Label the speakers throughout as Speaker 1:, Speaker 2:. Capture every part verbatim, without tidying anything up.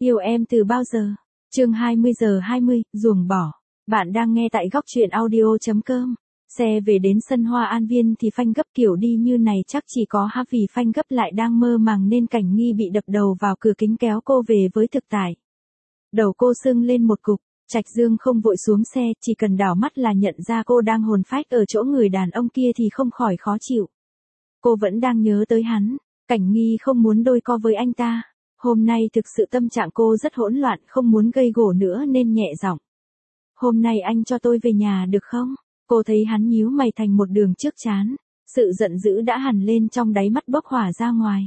Speaker 1: Yêu em từ bao giờ? Chương hai mươi giờ hai mươi, ruồng bỏ. Bạn đang nghe tại góc truyện audio chấm com. Xe về đến sân Hoa An Viên thì phanh gấp kiểu đi như này chắc chỉ có há vì phanh gấp lại đang mơ màng nên Cảnh Nghi bị đập đầu vào cửa kính kéo cô về với thực tại. Đầu cô sưng lên một cục, Trạch Dương không vội xuống xe, chỉ cần đảo mắt là nhận ra cô đang hồn phách ở chỗ người đàn ông kia thì không khỏi khó chịu. Cô vẫn đang nhớ tới hắn, Cảnh Nghi không muốn đôi co với anh ta. Hôm nay thực sự tâm trạng cô rất hỗn loạn, không muốn gây gổ nữa nên nhẹ giọng. Hôm nay anh cho tôi về nhà được không? Cô thấy hắn nhíu mày thành một đường trước trán, sự giận dữ đã hằn lên trong đáy mắt bốc hỏa ra ngoài.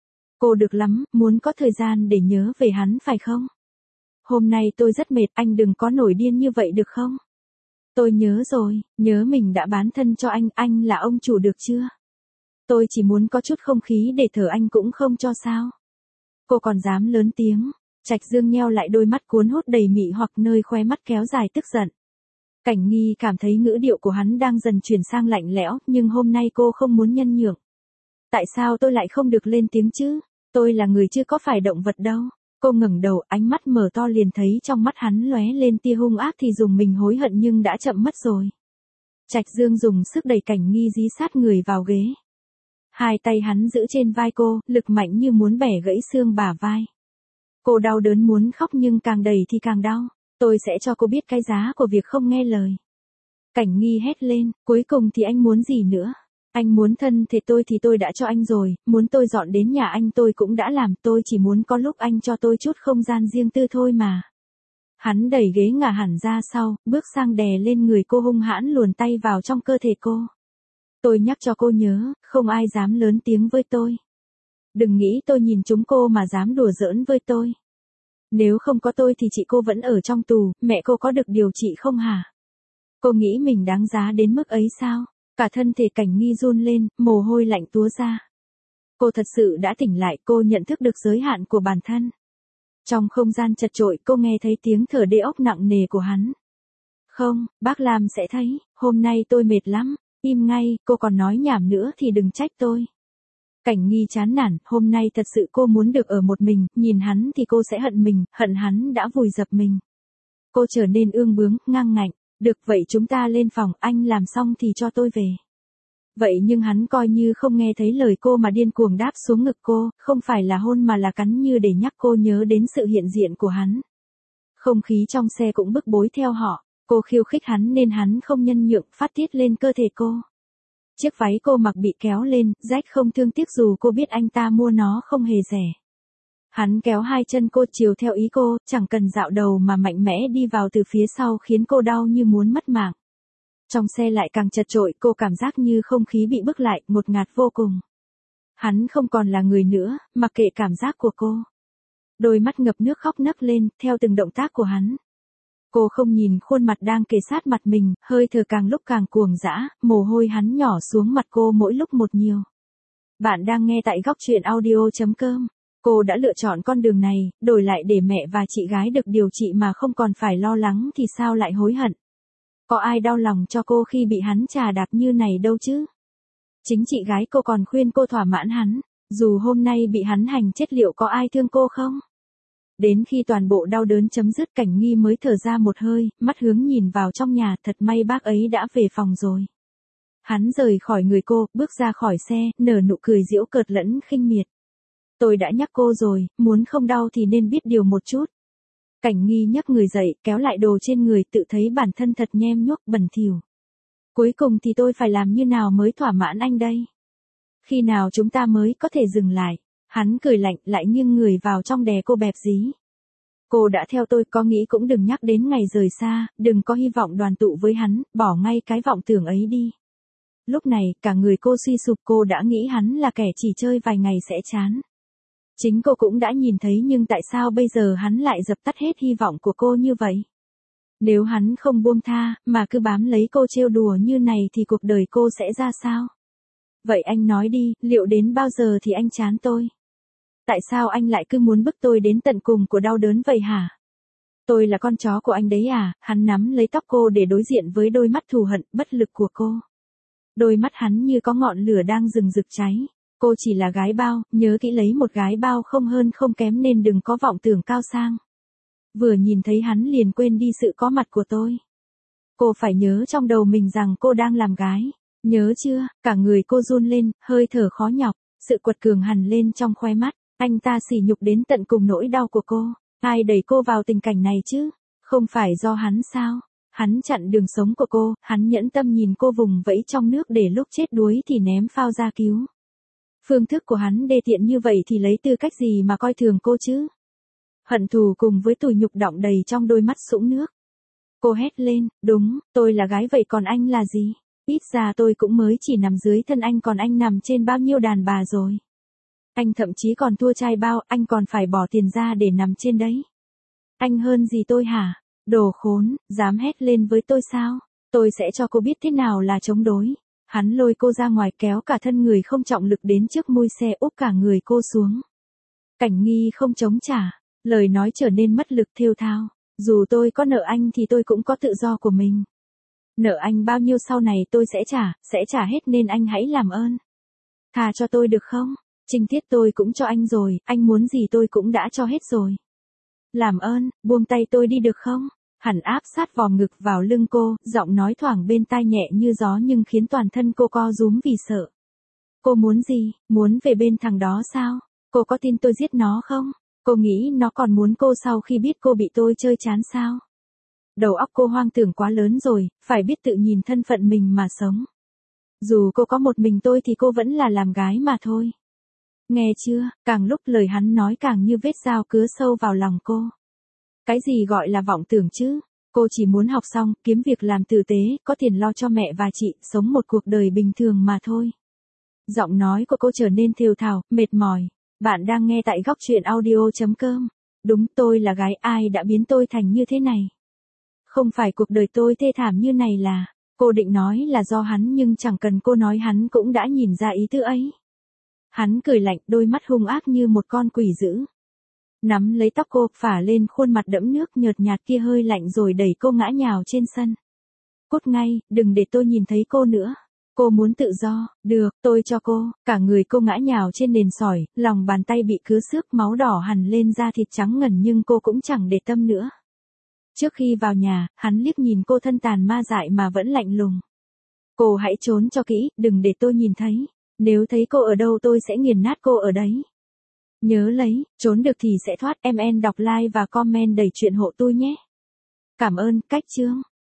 Speaker 1: Cô được lắm, muốn có thời gian để nhớ về hắn phải không? Hôm nay tôi rất mệt, anh đừng có nổi điên như vậy được không? Tôi nhớ rồi, nhớ mình đã bán thân cho anh, anh là ông chủ được chưa? Tôi chỉ muốn có chút không khí để thở anh cũng không cho sao? Cô còn dám lớn tiếng. Trạch Dương nheo lại đôi mắt cuốn hút đầy mị hoặc nơi khóe mắt kéo dài tức giận. Cảnh Nghi cảm thấy ngữ điệu của hắn đang dần chuyển sang lạnh lẽo, nhưng hôm nay cô không muốn nhân nhượng. Tại sao tôi lại không được lên tiếng chứ? Tôi là người chứ có phải động vật đâu. Cô ngẩng đầu, ánh mắt mở to liền thấy trong mắt hắn lóe lên tia hung ác thì dùng mình hối hận nhưng đã chậm mất rồi. Trạch Dương dùng sức đẩy Cảnh Nghi dí sát người vào ghế. Hai tay hắn giữ trên vai cô, lực mạnh như muốn bẻ gãy xương bả vai. Cô đau đớn muốn khóc nhưng càng đẩy thì càng đau. Tôi sẽ cho cô biết cái giá của việc không nghe lời. Cảnh Nghi hét lên, cuối cùng thì anh muốn gì nữa? Anh muốn thân thể tôi thì tôi đã cho anh rồi, muốn tôi dọn đến nhà anh tôi cũng đã làm, tôi chỉ muốn có lúc anh cho tôi chút không gian riêng tư thôi mà. Hắn đẩy ghế ngả hẳn ra sau, bước sang đè lên người cô hung hãn luồn tay vào trong cơ thể cô. Tôi nhắc cho cô nhớ, không ai dám lớn tiếng với tôi. Đừng nghĩ tôi nhìn chúng cô mà dám đùa giỡn với tôi. Nếu không có tôi thì chị cô vẫn ở trong tù, mẹ cô có được điều trị không hả? Cô nghĩ mình đáng giá đến mức ấy sao? Cả thân thể Cảnh Nghi run lên, mồ hôi lạnh túa ra. Cô thật sự đã tỉnh lại, cô nhận thức được giới hạn của bản thân. Trong không gian chật chội cô nghe thấy tiếng thở đê ốc nặng nề của hắn. Không, bác Lam sẽ thấy, hôm nay tôi mệt lắm. Im ngay, cô còn nói nhảm nữa thì đừng trách tôi. Cảnh Nghi chán nản, hôm nay thật sự cô muốn được ở một mình, nhìn hắn thì cô sẽ hận mình, hận hắn đã vùi dập mình. Cô trở nên ương bướng, ngang ngạnh, được vậy chúng ta lên phòng, anh làm xong thì cho tôi về. Vậy nhưng hắn coi như không nghe thấy lời cô mà điên cuồng đáp xuống ngực cô, không phải là hôn mà là cắn như để nhắc cô nhớ đến sự hiện diện của hắn. Không khí trong xe cũng bức bối theo họ. Cô khiêu khích hắn nên hắn không nhân nhượng, phát tiết lên cơ thể cô. Chiếc váy cô mặc bị kéo lên, rách không thương tiếc dù cô biết anh ta mua nó không hề rẻ. Hắn kéo hai chân cô chiều theo ý cô, chẳng cần dạo đầu mà mạnh mẽ đi vào từ phía sau khiến cô đau như muốn mất mạng. Trong xe lại càng chật chội, cô cảm giác như không khí bị bức lại, ngột ngạt vô cùng. Hắn không còn là người nữa, mặc kệ cảm giác của cô. Đôi mắt ngập nước khóc nấc lên, theo từng động tác của hắn. Cô không nhìn khuôn mặt đang kề sát mặt mình, hơi thở càng lúc càng cuồng dã, mồ hôi hắn nhỏ xuống mặt cô mỗi lúc một nhiều. Bạn đang nghe tại góc truyện audio chấm com. Cô đã lựa chọn con đường này, đổi lại để mẹ và chị gái được điều trị mà không còn phải lo lắng thì sao lại hối hận. Có ai đau lòng cho cô khi bị hắn chà đạp như này đâu chứ. Chính chị gái cô còn khuyên cô thỏa mãn hắn, dù hôm nay bị hắn hành chết liệu có ai thương cô không? Đến khi toàn bộ đau đớn chấm dứt Cảnh Nghi mới thở ra một hơi, mắt hướng nhìn vào trong nhà, thật may bác ấy đã về phòng rồi. Hắn rời khỏi người cô, bước ra khỏi xe, nở nụ cười giễu cợt lẫn khinh miệt. Tôi đã nhắc cô rồi, muốn không đau thì nên biết điều một chút. Cảnh Nghi nhấc người dậy, kéo lại đồ trên người, tự thấy bản thân thật nhem nhuốc bẩn thỉu. Cuối cùng thì tôi phải làm như nào mới thỏa mãn anh đây? Khi nào chúng ta mới có thể dừng lại? Hắn cười lạnh lại nghiêng người vào trong đè cô bẹp dí. Cô đã theo tôi, có nghĩ cũng đừng nhắc đến ngày rời xa, đừng có hy vọng đoàn tụ với hắn, bỏ ngay cái vọng tưởng ấy đi. Lúc này, cả người cô suy sụp, cô đã nghĩ hắn là kẻ chỉ chơi vài ngày sẽ chán. Chính cô cũng đã nhìn thấy nhưng tại sao bây giờ hắn lại dập tắt hết hy vọng của cô như vậy? Nếu hắn không buông tha, mà cứ bám lấy cô trêu đùa như này thì cuộc đời cô sẽ ra sao? Vậy anh nói đi, liệu đến bao giờ thì anh chán tôi? Tại sao anh lại cứ muốn bức tôi đến tận cùng của đau đớn vậy hả? Tôi là con chó của anh đấy à? Hắn nắm lấy tóc cô để đối diện với đôi mắt thù hận, bất lực của cô. Đôi mắt hắn như có ngọn lửa đang rừng rực cháy. Cô chỉ là gái bao, nhớ kỹ lấy một gái bao không hơn không kém nên đừng có vọng tưởng cao sang. Vừa nhìn thấy hắn liền quên đi sự có mặt của tôi. Cô phải nhớ trong đầu mình rằng cô đang làm gái. Nhớ chưa? Cả người cô run lên, hơi thở khó nhọc, sự quật cường hằn lên trong khóe mắt. Anh ta sỉ nhục đến tận cùng nỗi đau của cô. Ai đẩy cô vào tình cảnh này chứ? Không phải do hắn sao? Hắn chặn đường sống của cô, hắn nhẫn tâm nhìn cô vùng vẫy trong nước để lúc chết đuối thì ném phao ra cứu. Phương thức của hắn đê tiện như vậy thì lấy tư cách gì mà coi thường cô chứ? Hận thù cùng với tủi nhục đọng đầy trong đôi mắt sũng nước. Cô hét lên, đúng, tôi là gái vậy còn anh là gì? Ít ra tôi cũng mới chỉ nằm dưới thân anh còn anh nằm trên bao nhiêu đàn bà rồi. Anh thậm chí còn thua trai bao, anh còn phải bỏ tiền ra để nằm trên đấy. Anh hơn gì tôi hả? Đồ khốn, dám hét lên với tôi sao? Tôi sẽ cho cô biết thế nào là chống đối. Hắn lôi cô ra ngoài kéo cả thân người không trọng lực đến trước mui xe úp cả người cô xuống. Cảnh Nghi không chống trả, lời nói trở nên mất lực thêu thao. Dù tôi có nợ anh thì tôi cũng có tự do của mình. Nợ anh bao nhiêu sau này tôi sẽ trả, sẽ trả hết nên anh hãy làm ơn. Tha cho tôi được không? Trinh tiết tôi cũng cho anh rồi, anh muốn gì tôi cũng đã cho hết rồi. Làm ơn, buông tay tôi đi được không? Hắn áp sát vòng ngực vào lưng cô, giọng nói thoảng bên tai nhẹ như gió nhưng khiến toàn thân cô co rúm vì sợ. Cô muốn gì? Muốn về bên thằng đó sao? Cô có tin tôi giết nó không? Cô nghĩ nó còn muốn cô sau khi biết cô bị tôi chơi chán sao? Đầu óc cô hoang tưởng quá lớn rồi, phải biết tự nhìn thân phận mình mà sống. Dù cô có một mình tôi thì cô vẫn là làm gái mà thôi. Nghe chưa, càng lúc lời hắn nói càng như vết dao cứa sâu vào lòng cô. Cái gì gọi là vọng tưởng chứ? Cô chỉ muốn học xong, kiếm việc làm tử tế, có tiền lo cho mẹ và chị, sống một cuộc đời bình thường mà thôi. Giọng nói của cô trở nên thều thào, mệt mỏi. Bạn đang nghe tại góc truyện audio chấm com. Đúng, tôi là gái, ai đã biến tôi thành như thế này? Không phải cuộc đời tôi thê thảm như này là... Cô định nói là do hắn nhưng chẳng cần cô nói hắn cũng đã nhìn ra ý tứ ấy. Hắn cười lạnh, đôi mắt hung ác như một con quỷ dữ. Nắm lấy tóc cô, phả lên khuôn mặt đẫm nước nhợt nhạt kia hơi lạnh rồi đẩy cô ngã nhào trên sân. Cút ngay, đừng để tôi nhìn thấy cô nữa. Cô muốn tự do, được, tôi cho cô. Cả người cô ngã nhào trên nền sỏi, lòng bàn tay bị cứa xước, máu đỏ hằn lên da thịt trắng ngần nhưng cô cũng chẳng để tâm nữa. Trước khi vào nhà, hắn liếc nhìn cô thân tàn ma dại mà vẫn lạnh lùng. Cô hãy trốn cho kỹ, đừng để tôi nhìn thấy. Nếu thấy cô ở đâu tôi sẽ nghiền nát cô ở đấy. Nhớ lấy, trốn được thì sẽ thoát. Em en đọc like và comment đầy chuyện hộ tôi nhé. Cảm ơn, cách chương.